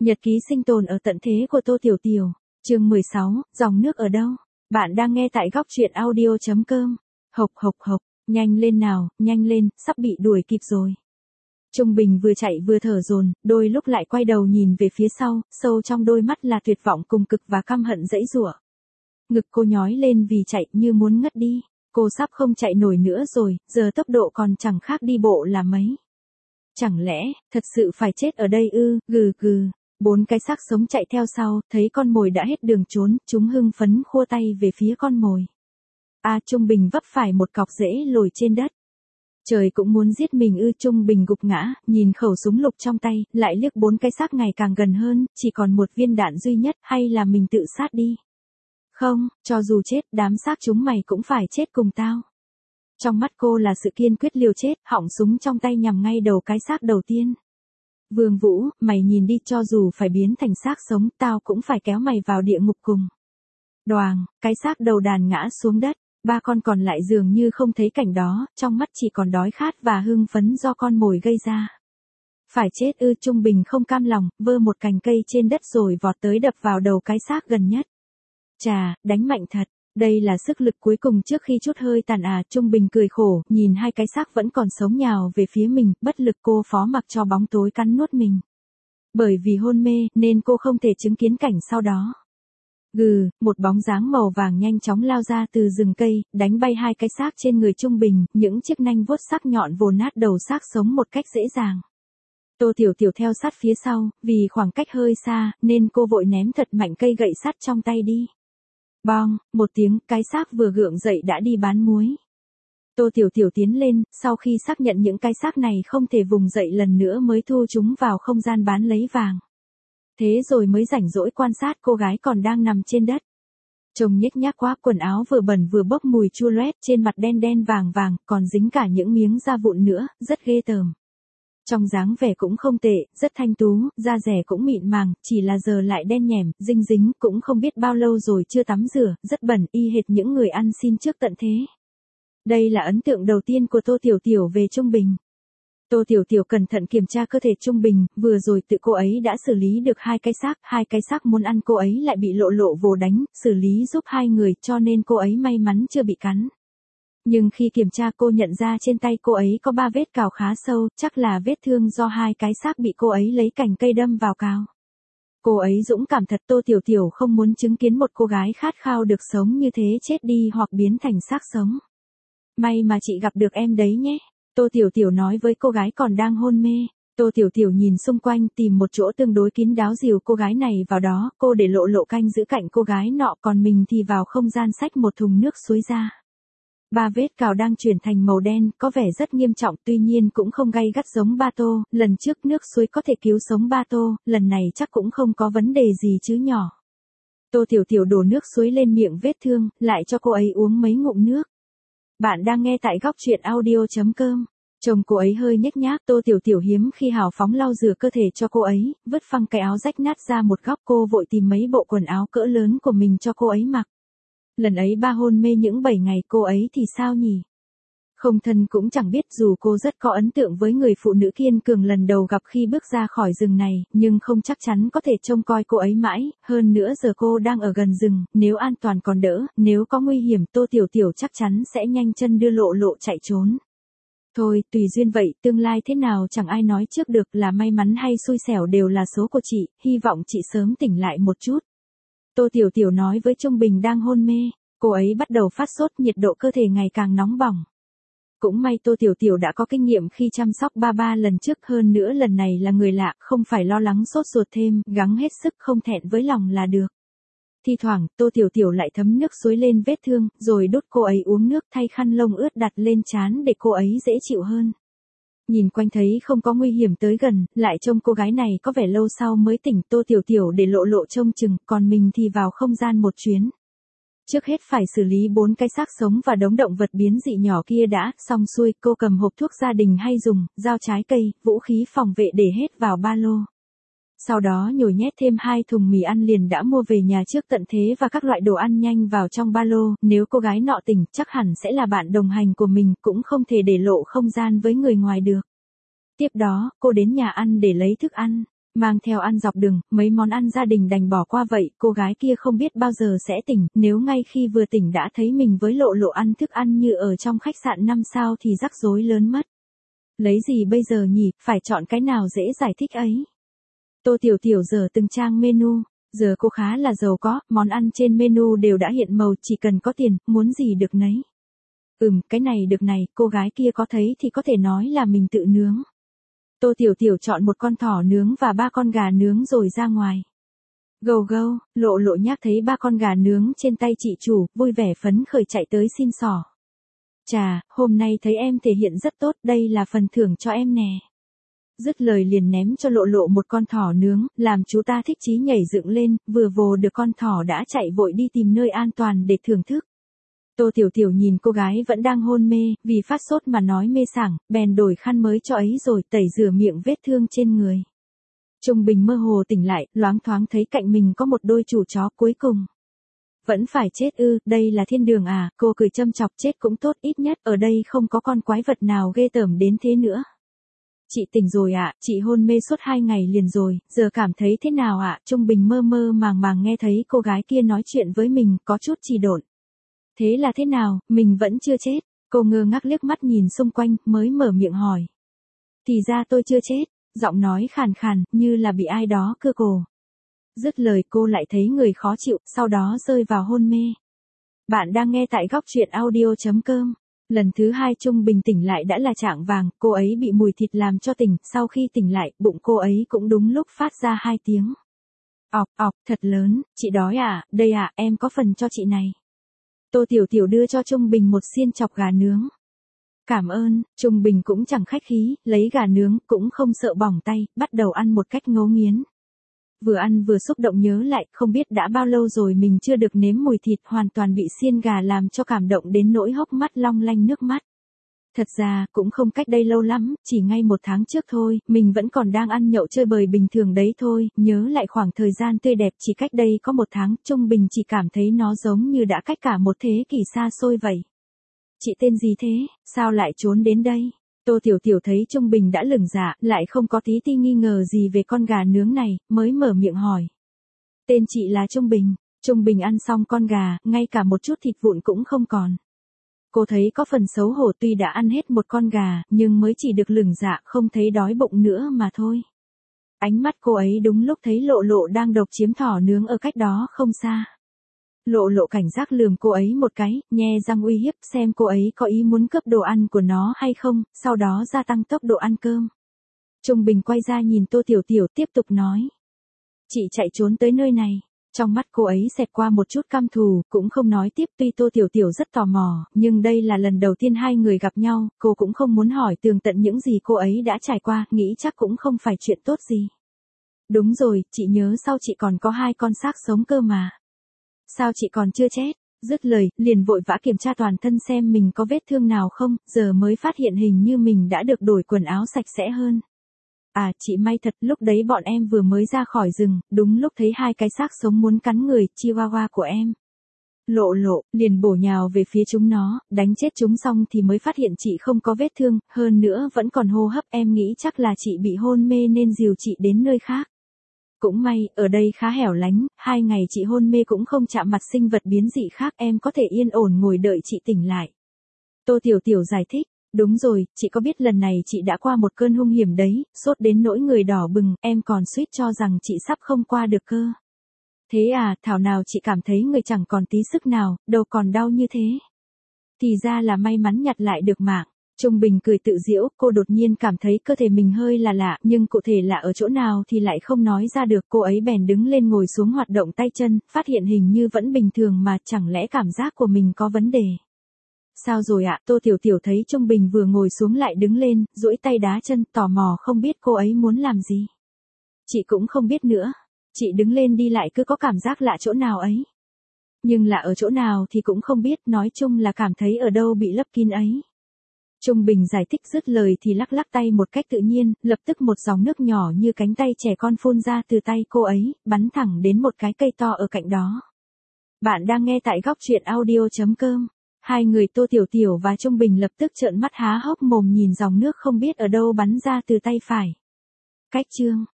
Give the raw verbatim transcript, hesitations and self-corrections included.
Nhật ký sinh tồn ở tận thế của Tô Tiểu Tiểu, chương mười sáu, dòng nước ở đâu? Bạn đang nghe tại góc truyện audio chấm com. Hộc hộc hộc, nhanh lên nào, nhanh lên, sắp bị đuổi kịp rồi. Trung Bình vừa chạy vừa thở dồn, đôi lúc lại quay đầu nhìn về phía sau, sâu trong đôi mắt là tuyệt vọng cùng cực và căm hận dẫy giụa. Ngực cô nhói lên vì chạy như muốn ngất đi, cô sắp không chạy nổi nữa rồi, giờ tốc độ còn chẳng khác đi bộ là mấy. Chẳng lẽ, thật sự phải chết ở đây ư, gừ gừ. Bốn cái xác sống chạy theo sau, thấy con mồi đã hết đường trốn, chúng hưng phấn khua tay về phía con mồi. A Trung Bình vấp phải một cọc rễ lồi trên đất. Trời cũng muốn giết mình ư. Trung Bình gục ngã, nhìn khẩu súng lục trong tay, lại liếc bốn cái xác ngày càng gần hơn, chỉ còn một viên đạn duy nhất, hay là mình tự sát đi. Không, cho dù chết, đám xác chúng mày cũng phải chết cùng tao. Trong mắt cô là sự kiên quyết liều chết, họng súng trong tay nhằm ngay đầu cái xác đầu tiên. Vương Vũ, mày nhìn đi, cho dù phải biến thành xác sống, tao cũng phải kéo mày vào địa ngục cùng. Đoàng, cái xác đầu đàn ngã xuống đất, ba con còn lại dường như không thấy cảnh đó, trong mắt chỉ còn đói khát và hưng phấn do con mồi gây ra. Phải chết ư. Trung Bình không cam lòng, vơ một cành cây trên đất rồi vọt tới đập vào đầu cái xác gần nhất. Chà, đánh mạnh thật. Đây là sức lực cuối cùng trước khi chút hơi tàn à. Trung Bình cười khổ, nhìn hai cái xác vẫn còn sống nhào về phía mình, bất lực cô phó mặc cho bóng tối cắn nuốt mình. Bởi vì hôn mê, nên cô không thể chứng kiến cảnh sau đó. Gừ, một bóng dáng màu vàng nhanh chóng lao ra từ rừng cây, đánh bay hai cái xác trên người Trung Bình, những chiếc nanh vuốt sắc nhọn vồ nát đầu xác sống một cách dễ dàng. Tô Tiểu Tiểu theo sát phía sau, vì khoảng cách hơi xa, nên cô vội ném thật mạnh cây gậy sắt trong tay đi. Bong, một tiếng, cái xác vừa gượng dậy đã đi bán muối. Tô Tiểu Tiểu tiến lên, sau khi xác nhận những cái xác này không thể vùng dậy lần nữa mới thu chúng vào không gian bán lấy vàng. Thế rồi mới rảnh rỗi quan sát cô gái còn đang nằm trên đất. Trông nhếch nhác quá, quần áo vừa bẩn vừa bốc mùi chua loét, trên mặt đen đen vàng vàng, còn dính cả những miếng da vụn nữa, rất ghê tởm. Trong dáng vẻ cũng không tệ, rất thanh tú, da rẻ cũng mịn màng, chỉ là giờ lại đen nhẻm, dinh dính, cũng không biết bao lâu rồi chưa tắm rửa, rất bẩn, y hệt những người ăn xin trước tận thế. Đây là ấn tượng đầu tiên của Tô Tiểu Tiểu về Trung Bình. Tô Tiểu Tiểu cẩn thận kiểm tra cơ thể Trung Bình, vừa rồi tự cô ấy đã xử lý được hai cái xác, hai cái xác muốn ăn cô ấy lại bị lộ lộ vồ đánh, xử lý giúp hai người cho nên cô ấy may mắn chưa bị cắn. Nhưng khi kiểm tra cô nhận ra trên tay cô ấy có ba vết cào khá sâu, chắc là vết thương do hai cái xác bị cô ấy lấy cành cây đâm vào cào. Cô ấy dũng cảm thật. Tô Tiểu Tiểu không muốn chứng kiến một cô gái khát khao được sống như thế chết đi hoặc biến thành xác sống. May mà chị gặp được em đấy nhé. Tô Tiểu Tiểu nói với cô gái còn đang hôn mê. Tô Tiểu Tiểu nhìn xung quanh tìm một chỗ tương đối kín đáo dìu cô gái này vào đó, cô để lộ lộ canh giữ cạnh cô gái nọ, còn mình thì vào không gian xách một thùng nước suối ra. Ba vết cào đang chuyển thành màu đen, có vẻ rất nghiêm trọng, tuy nhiên cũng không gay gắt giống Ba Tô, lần trước nước suối có thể cứu sống Ba Tô, lần này chắc cũng không có vấn đề gì chứ nhỏ. Tô Tiểu Tiểu đổ nước suối lên miệng vết thương, lại cho cô ấy uống mấy ngụm nước. Bạn đang nghe tại góc truyện audio chấm com. Chồng cô ấy hơi nhếch nhác, Tô Tiểu Tiểu hiếm khi hào phóng lau rửa cơ thể cho cô ấy, vứt phăng cái áo rách nát ra một góc, cô vội tìm mấy bộ quần áo cỡ lớn của mình cho cô ấy mặc. Lần ấy ba hôn mê những bảy ngày, cô ấy thì sao nhỉ? Không thân cũng chẳng biết. Dù cô rất có ấn tượng với người phụ nữ kiên cường lần đầu gặp khi bước ra khỏi rừng này, nhưng không chắc chắn có thể trông coi cô ấy mãi, hơn nữa giờ cô đang ở gần rừng, nếu an toàn còn đỡ, nếu có nguy hiểm Tô Tiểu Tiểu chắc chắn sẽ nhanh chân đưa lộ lộ chạy trốn. Thôi, tùy duyên vậy, tương lai thế nào chẳng ai nói trước được, là may mắn hay xui xẻo đều là số của chị, hy vọng chị sớm tỉnh lại một chút. Tô Tiểu Tiểu nói với Trung Bình đang hôn mê, cô ấy bắt đầu phát sốt, nhiệt độ cơ thể ngày càng nóng bỏng. Cũng may Tô Tiểu Tiểu đã có kinh nghiệm khi chăm sóc ba ba lần trước, hơn nữa lần này là người lạ, không phải lo lắng sốt ruột thêm, gắng hết sức không thẹn với lòng là được. Thi thoảng, Tô Tiểu Tiểu lại thấm nước suối lên vết thương, rồi đút cô ấy uống nước, thay khăn lông ướt đặt lên trán để cô ấy dễ chịu hơn. Nhìn quanh thấy không có nguy hiểm tới gần, lại trông cô gái này có vẻ lâu sau mới tỉnh, Tô Tiểu Tiểu để lộ lộ trông chừng, còn mình thì vào không gian một chuyến. Trước hết phải xử lý bốn cái xác sống và đống động vật biến dị nhỏ kia đã, xong xuôi, cô cầm hộp thuốc gia đình hay dùng, dao trái cây, vũ khí phòng vệ để hết vào ba lô. Sau đó nhồi nhét thêm hai thùng mì ăn liền đã mua về nhà trước tận thế và các loại đồ ăn nhanh vào trong ba lô, nếu cô gái nọ tỉnh chắc hẳn sẽ là bạn đồng hành của mình, cũng không thể để lộ không gian với người ngoài được. Tiếp đó, cô đến nhà ăn để lấy thức ăn. Mang theo ăn dọc đường, mấy món ăn gia đình đành bỏ qua vậy, cô gái kia không biết bao giờ sẽ tỉnh, nếu ngay khi vừa tỉnh đã thấy mình với Lộ Lộ ăn thức ăn như ở trong khách sạn năm sao thì rắc rối lớn mất. Lấy gì bây giờ nhỉ, phải chọn cái nào dễ giải thích ấy. Tô Tiểu Tiểu giờ từng trang menu, giờ cô khá là giàu có, món ăn trên menu đều đã hiện màu, chỉ cần có tiền, muốn gì được nấy. Ừm, cái này được này, cô gái kia có thấy thì có thể nói là mình tự nướng. Tô Tiểu Tiểu chọn một con thỏ nướng và ba con gà nướng rồi ra ngoài. Gâu gâu, Lộ Lộ nhắc thấy ba con gà nướng trên tay chị chủ, vui vẻ phấn khởi chạy tới xin xỏ. Chà, hôm nay thấy em thể hiện rất tốt, đây là phần thưởng cho em nè. Dứt lời liền ném cho Lộ Lộ một con thỏ nướng, làm chú ta thích chí nhảy dựng lên, vừa vồ được con thỏ đã chạy vội đi tìm nơi an toàn để thưởng thức. Tô Tiểu Tiểu nhìn cô gái vẫn đang hôn mê, vì phát sốt mà nói mê sảng, bèn đổi khăn mới cho ấy rồi tẩy rửa miệng vết thương trên người. Trung Bình mơ hồ tỉnh lại, loáng thoáng thấy cạnh mình có một đôi chủ chó cuối cùng. Vẫn phải chết ư, đây là thiên đường à, cô cười châm chọc, chết cũng tốt, ít nhất ở đây không có con quái vật nào ghê tởm đến thế nữa. Chị tỉnh rồi ạ, à, chị hôn mê suốt hai ngày liền rồi, giờ cảm thấy thế nào ạ? À? Trung Bình mơ mơ màng màng nghe thấy cô gái kia nói chuyện với mình, có chút trì độn. Thế là thế nào, mình vẫn chưa chết. Cô ngơ ngác liếc mắt nhìn xung quanh, mới mở miệng hỏi. Thì ra tôi chưa chết, giọng nói khàn khàn, như là bị ai đó cưa cổ. Dứt lời cô lại thấy người khó chịu, sau đó rơi vào hôn mê. Bạn đang nghe tại góc truyện audio chấm com. Lần thứ hai Trung Bình tỉnh lại đã là chạng vàng, cô ấy bị mùi thịt làm cho tỉnh, sau khi tỉnh lại, bụng cô ấy cũng đúng lúc phát ra hai tiếng. Ọc, ọc, thật lớn, chị đói à, đây à, em có phần cho chị này. Tô Tiểu Tiểu đưa cho Trung Bình một xiên chọc gà nướng. Cảm ơn, Trung Bình cũng chẳng khách khí, lấy gà nướng, cũng không sợ bỏng tay, bắt đầu ăn một cách ngấu nghiến. Vừa ăn vừa xúc động nhớ lại, không biết đã bao lâu rồi mình chưa được nếm mùi thịt, hoàn toàn bị xiên gà làm cho cảm động đến nỗi hốc mắt long lanh nước mắt. Thật ra, cũng không cách đây lâu lắm, chỉ ngay một tháng trước thôi, mình vẫn còn đang ăn nhậu chơi bời bình thường đấy thôi, nhớ lại khoảng thời gian tươi đẹp chỉ cách đây có một tháng, Trung Bình chỉ cảm thấy nó giống như đã cách cả một thế kỷ xa xôi vậy. Chị tên gì thế, sao lại trốn đến đây? Tô Tiểu Tiểu thấy Trung Bình đã lửng dạ, lại không có tí ti nghi ngờ gì về con gà nướng này, mới mở miệng hỏi. Tên chị là Trung Bình. Trung Bình ăn xong con gà, ngay cả một chút thịt vụn cũng không còn. Cô thấy có phần xấu hổ, tuy đã ăn hết một con gà, nhưng mới chỉ được lửng dạ, không thấy đói bụng nữa mà thôi. Ánh mắt cô ấy đúng lúc thấy Lộ Lộ đang độc chiếm thỏ nướng ở cách đó không xa. Lộ Lộ cảnh giác lườm cô ấy một cái, nhe răng uy hiếp xem cô ấy có ý muốn cướp đồ ăn của nó hay không, sau đó gia tăng tốc độ ăn cơm. Trung Bình quay ra nhìn Tô Tiểu Tiểu tiếp tục nói. Chị chạy trốn tới nơi này. Trong mắt cô ấy xẹt qua một chút căm thù, cũng không nói tiếp, tuy Tô Tiểu Tiểu rất tò mò, nhưng đây là lần đầu tiên hai người gặp nhau, cô cũng không muốn hỏi tường tận những gì cô ấy đã trải qua, nghĩ chắc cũng không phải chuyện tốt gì. Đúng rồi, chị nhớ sau chị còn có hai con xác sống cơ mà. Sao chị còn chưa chết? Dứt lời, liền vội vã kiểm tra toàn thân xem mình có vết thương nào không, giờ mới phát hiện hình như mình đã được đổi quần áo sạch sẽ hơn. À, chị may thật, lúc đấy bọn em vừa mới ra khỏi rừng, đúng lúc thấy hai cái xác sống muốn cắn người, chihuahua của em. Lộ Lộ, liền bổ nhào về phía chúng nó, đánh chết chúng xong thì mới phát hiện chị không có vết thương, hơn nữa vẫn còn hô hấp, em nghĩ chắc là chị bị hôn mê nên dìu chị đến nơi khác. Cũng may, ở đây khá hẻo lánh, hai ngày chị hôn mê cũng không chạm mặt sinh vật biến dị khác, em có thể yên ổn ngồi đợi chị tỉnh lại. Tô Tiểu Tiểu giải thích. Đúng rồi, chị có biết lần này chị đã qua một cơn hung hiểm đấy, sốt đến nỗi người đỏ bừng, em còn suýt cho rằng chị sắp không qua được cơ. Thế à, thảo nào chị cảm thấy người chẳng còn tí sức nào, đâu còn đau như thế. Thì ra là may mắn nhặt lại được mạng. Trung Bình cười tự giễu, cô đột nhiên cảm thấy cơ thể mình hơi là lạ, nhưng cụ thể là ở chỗ nào thì lại không nói ra được. Cô ấy bèn đứng lên ngồi xuống hoạt động tay chân, phát hiện hình như vẫn bình thường mà, chẳng lẽ cảm giác của mình có vấn đề. Sao rồi ạ? Tô Tiểu Tiểu thấy Trung Bình vừa ngồi xuống lại đứng lên, duỗi tay đá chân, tò mò không biết cô ấy muốn làm gì. Chị cũng không biết nữa. Chị đứng lên đi lại cứ có cảm giác lạ chỗ nào ấy. Nhưng lạ ở chỗ nào thì cũng không biết, nói chung là cảm thấy ở đâu bị lấp kín ấy. Trung Bình giải thích dứt lời thì lắc lắc tay một cách tự nhiên, lập tức một dòng nước nhỏ như cánh tay trẻ con phun ra từ tay cô ấy, bắn thẳng đến một cái cây to ở cạnh đó. Bạn đang nghe tại góc truyện audio chấm com. Hai người Tô Tiểu Tiểu và Trung Bình lập tức trợn mắt há hốc mồm nhìn dòng nước không biết ở đâu bắn ra từ tay phải. Cách chương